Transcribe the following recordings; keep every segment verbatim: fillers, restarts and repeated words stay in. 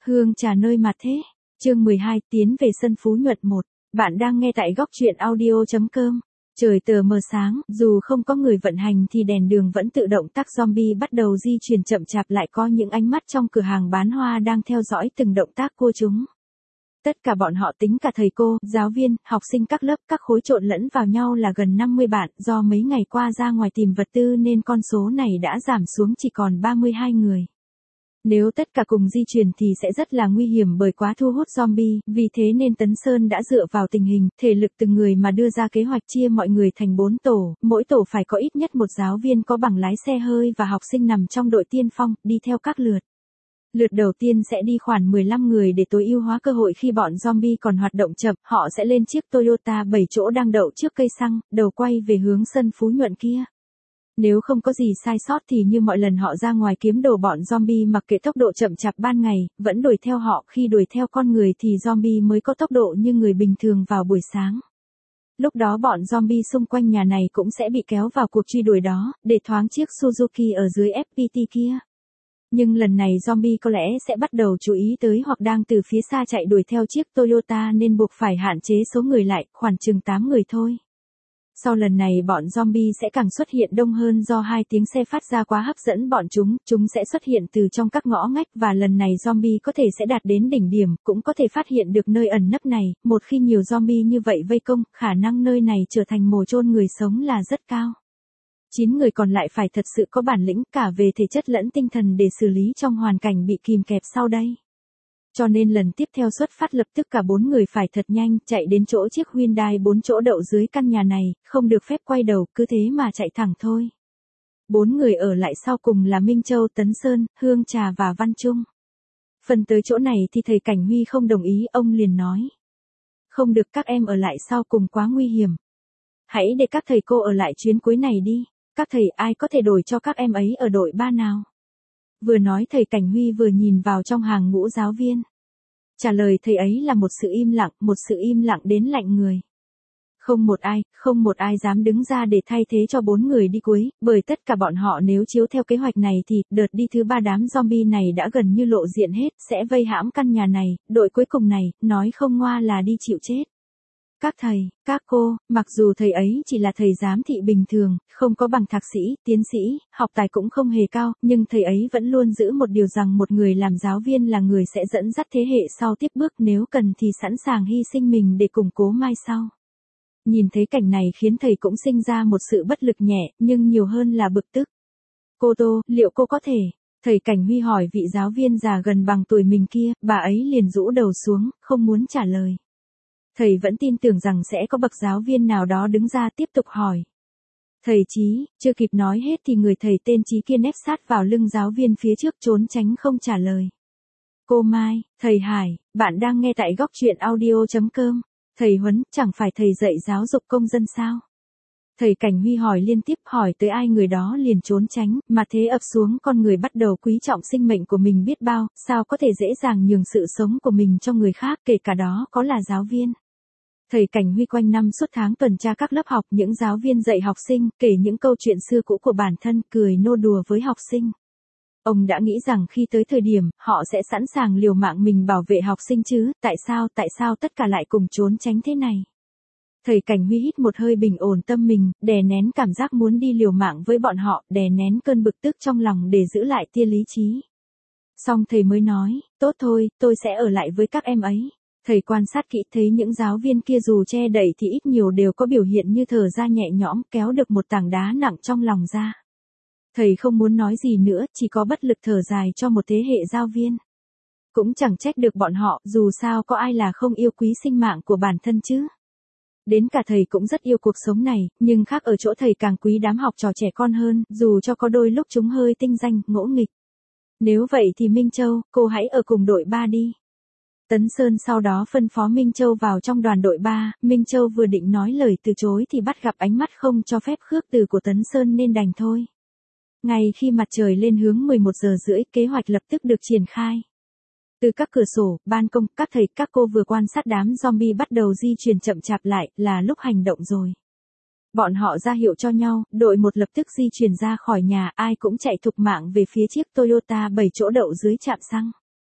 Hương trà nơi mà thế. Chương mười hai, tiến về sân Phú Nhuận một. Bạn đang nghe tại góc truyện audio chấm com. Trời tờ mờ sáng, dù không có người vận hành thì đèn đường vẫn tự động tắt, zombie bắt đầu di chuyển chậm chạp, lại có những ánh mắt trong cửa hàng bán hoa đang theo dõi từng động tác của chúng. Tất cả bọn họ, tính cả thầy cô, giáo viên, học sinh các lớp, các khối trộn lẫn vào nhau là gần năm mươi bạn, do mấy ngày qua ra ngoài tìm vật tư nên con số này đã giảm xuống chỉ còn ba mươi hai người. Nếu tất cả cùng di chuyển thì sẽ rất là nguy hiểm bởi quá thu hút zombie, vì thế nên Tấn Sơn đã dựa vào tình hình, thể lực từng người mà đưa ra kế hoạch chia mọi người thành bốn tổ, mỗi tổ phải có ít nhất một giáo viên có bằng lái xe hơi và học sinh nằm trong đội tiên phong, đi theo các lượt. Lượt đầu tiên sẽ đi khoảng mười lăm người để tối ưu hóa cơ hội khi bọn zombie còn hoạt động chậm, họ sẽ lên chiếc Toyota bảy chỗ đang đậu trước cây xăng, đầu quay về hướng sân Phú Nhuận kia. Nếu không có gì sai sót thì như mọi lần họ ra ngoài kiếm đồ, bọn zombie mặc kệ tốc độ chậm chạp ban ngày, vẫn đuổi theo họ, khi đuổi theo con người thì zombie mới có tốc độ như người bình thường vào buổi sáng. Lúc đó bọn zombie xung quanh nhà này cũng sẽ bị kéo vào cuộc truy đuổi đó, để thoáng chiếc Suzuki ở dưới ép pê tê kia. Nhưng lần này zombie có lẽ sẽ bắt đầu chú ý tới hoặc đang từ phía xa chạy đuổi theo chiếc Toyota nên buộc phải hạn chế số người lại, khoảng chừng tám người thôi. Sau lần này bọn zombie sẽ càng xuất hiện đông hơn, do hai tiếng xe phát ra quá hấp dẫn bọn chúng, chúng sẽ xuất hiện từ trong các ngõ ngách, và lần này zombie có thể sẽ đạt đến đỉnh điểm, cũng có thể phát hiện được nơi ẩn nấp này. Một khi nhiều zombie như vậy vây công, khả năng nơi này trở thành mồ chôn người sống là rất cao. chín người còn lại phải thật sự có bản lĩnh cả về thể chất lẫn tinh thần để xử lý trong hoàn cảnh bị kìm kẹp sau đây. Cho nên lần tiếp theo xuất phát lập tức cả bốn người phải thật nhanh, chạy đến chỗ chiếc Hyundai bốn chỗ đậu dưới căn nhà này, không được phép quay đầu, cứ thế mà chạy thẳng thôi. Bốn người ở lại sau cùng là Minh Châu, Tấn Sơn, Hương Trà và Văn Trung. Phần tới chỗ này thì thầy Cảnh Huy không đồng ý, ông liền nói. Không được, các em ở lại sau cùng quá nguy hiểm. Hãy để các thầy cô ở lại chuyến cuối này đi. Các thầy, ai có thể đổi cho các em ấy ở đội ba nào? Vừa nói thầy Cảnh Huy vừa nhìn vào trong hàng ngũ giáo viên. Trả lời thầy ấy là một sự im lặng, một sự im lặng đến lạnh người. Không một ai, không một ai dám đứng ra để thay thế cho bốn người đi cuối, bởi tất cả bọn họ nếu chiếu theo kế hoạch này thì, đợt đi thứ ba đám zombie này đã gần như lộ diện hết, sẽ vây hãm căn nhà này, đội cuối cùng này, nói không ngoa là đi chịu chết. Các thầy, các cô, mặc dù thầy ấy chỉ là thầy giám thị bình thường, không có bằng thạc sĩ, tiến sĩ, học tài cũng không hề cao, nhưng thầy ấy vẫn luôn giữ một điều rằng một người làm giáo viên là người sẽ dẫn dắt thế hệ sau tiếp bước, nếu cần thì sẵn sàng hy sinh mình để củng cố mai sau. Nhìn thấy cảnh này khiến thầy cũng sinh ra một sự bất lực nhẹ, nhưng nhiều hơn là bực tức. Cô Tô, liệu cô có thể? Thầy Cảnh Huy hỏi vị giáo viên già gần bằng tuổi mình kia, bà ấy liền rũ đầu xuống, không muốn trả lời. Thầy vẫn tin tưởng rằng sẽ có bậc giáo viên nào đó đứng ra tiếp tục hỏi. Thầy Chí, chưa kịp nói hết thì người thầy tên Chí kia nép sát vào lưng giáo viên phía trước trốn tránh không trả lời. Cô Mai, thầy Hải, bạn đang nghe tại góc truyện audio chấm com. Thầy Huấn, chẳng phải thầy dạy giáo dục công dân sao? Thầy Cảnh Huy hỏi liên tiếp, hỏi tới ai người đó liền trốn tránh, mà thế ập xuống con người bắt đầu quý trọng sinh mệnh của mình biết bao, sao có thể dễ dàng nhường sự sống của mình cho người khác, kể cả đó có là giáo viên. Thầy Cảnh Huy quanh năm suốt tháng tuần tra các lớp học, những giáo viên dạy học sinh, kể những câu chuyện xưa cũ của bản thân, cười nô đùa với học sinh. Ông đã nghĩ rằng khi tới thời điểm, họ sẽ sẵn sàng liều mạng mình bảo vệ học sinh chứ, tại sao, tại sao tất cả lại cùng trốn tránh thế này? Thầy Cảnh Huy hít một hơi bình ổn tâm mình, đè nén cảm giác muốn đi liều mạng với bọn họ, đè nén cơn bực tức trong lòng để giữ lại tia lý trí. Xong thầy mới nói, tốt thôi, tôi sẽ ở lại với các em ấy. Thầy quan sát kỹ thấy những giáo viên kia dù che đậy thì ít nhiều đều có biểu hiện như thở ra nhẹ nhõm, kéo được một tảng đá nặng trong lòng ra. Thầy không muốn nói gì nữa, chỉ có bất lực thở dài cho một thế hệ giáo viên. Cũng chẳng trách được bọn họ, dù sao có ai là không yêu quý sinh mạng của bản thân chứ. Đến cả thầy cũng rất yêu cuộc sống này, nhưng khác ở chỗ thầy càng quý đám học trò trẻ con hơn, dù cho có đôi lúc chúng hơi tinh danh, ngỗ nghịch. Nếu vậy thì Minh Châu, cô hãy ở cùng đội ba đi. Tấn Sơn sau đó phân phó Minh Châu vào trong đoàn đội ba, Minh Châu vừa định nói lời từ chối thì bắt gặp ánh mắt không cho phép khước từ của Tấn Sơn nên đành thôi. Ngay khi mặt trời lên hướng mười một giờ rưỡi, kế hoạch lập tức được triển khai. Từ các cửa sổ, ban công, các thầy, các cô vừa quan sát đám zombie bắt đầu di chuyển chậm chạp lại, là lúc hành động rồi. Bọn họ ra hiệu cho nhau, đội một lập tức di chuyển ra khỏi nhà, ai cũng chạy thục mạng về phía chiếc Toyota bảy chỗ đậu dưới trạm xăng.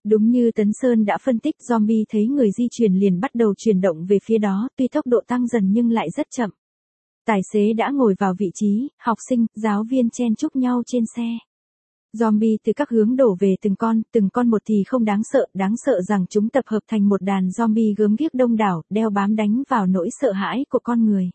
Đúng như Tấn Sơn đã phân tích, zombie thấy người di chuyển liền bắt đầu chuyển động về phía đó, tuy tốc độ tăng dần nhưng lại rất chậm. Tài xế đã ngồi vào vị trí, học sinh, giáo viên chen chúc nhau trên xe. Zombie từ các hướng đổ về từng con, từng con một thì không đáng sợ, đáng sợ rằng chúng tập hợp thành một đàn zombie gớm ghiếc đông đảo, đeo bám đánh vào nỗi sợ hãi của con người.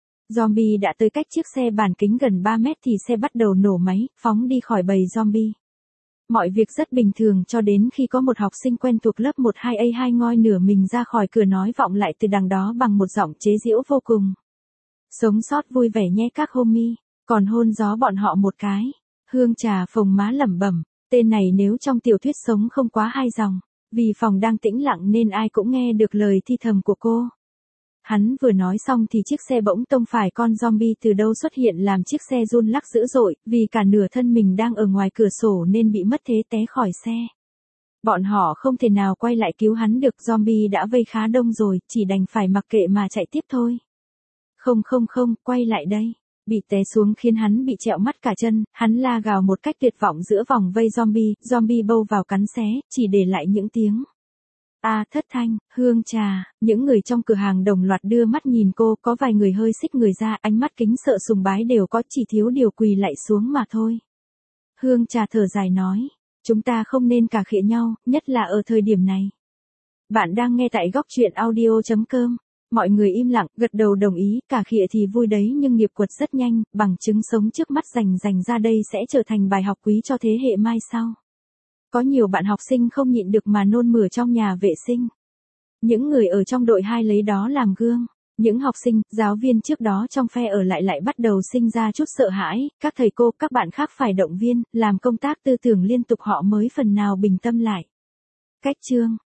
Zombie đã tới cách chiếc xe bán kính gần ba mét thì xe bắt đầu nổ máy, phóng đi khỏi bầy zombie. Mọi việc rất bình thường cho đến khi có một học sinh quen thuộc lớp một hai A hai ngoi nửa mình ra khỏi cửa nói vọng lại từ đằng đó bằng một giọng chế giễu vô cùng. Sống sót vui vẻ nhé các homie, còn hôn gió bọn họ một cái. Hương Trà phồng má lẩm bẩm, tên này nếu trong tiểu thuyết sống không quá hai dòng, vì phòng đang tĩnh lặng nên ai cũng nghe được lời thi thầm của cô. Hắn vừa nói xong thì chiếc xe bỗng tông phải con zombie từ đâu xuất hiện làm chiếc xe run lắc dữ dội, vì cả nửa thân mình đang ở ngoài cửa sổ nên bị mất thế té khỏi xe. Bọn họ không thể nào quay lại cứu hắn được, zombie đã vây khá đông rồi, chỉ đành phải mặc kệ mà chạy tiếp thôi. Không không không, quay lại đây. Bị té xuống khiến hắn bị trẹo mắt cả chân, hắn la gào một cách tuyệt vọng giữa vòng vây zombie, zombie bâu vào cắn xé, chỉ để lại những tiếng. A à, thất thanh, Hương Trà, những người trong cửa hàng đồng loạt đưa mắt nhìn cô, có vài người hơi xích người ra, ánh mắt kính sợ sùng bái đều có, chỉ thiếu điều quỳ lạy xuống mà thôi. Hương Trà thở dài nói, chúng ta không nên cà khịa nhau, nhất là ở thời điểm này. Bạn đang nghe tại góc truyện audio chấm com. Mọi người im lặng, gật đầu đồng ý, cà khịa thì vui đấy nhưng nghiệp quật rất nhanh, bằng chứng sống trước mắt rành rành ra đây sẽ trở thành bài học quý cho thế hệ mai sau. Có nhiều bạn học sinh không nhịn được mà nôn mửa trong nhà vệ sinh. Những người ở trong đội hai lấy đó làm gương. Những học sinh, giáo viên trước đó trong phe ở lại lại bắt đầu sinh ra chút sợ hãi, các thầy cô, các bạn khác phải động viên, làm công tác tư tưởng liên tục họ mới phần nào bình tâm lại. Cách chương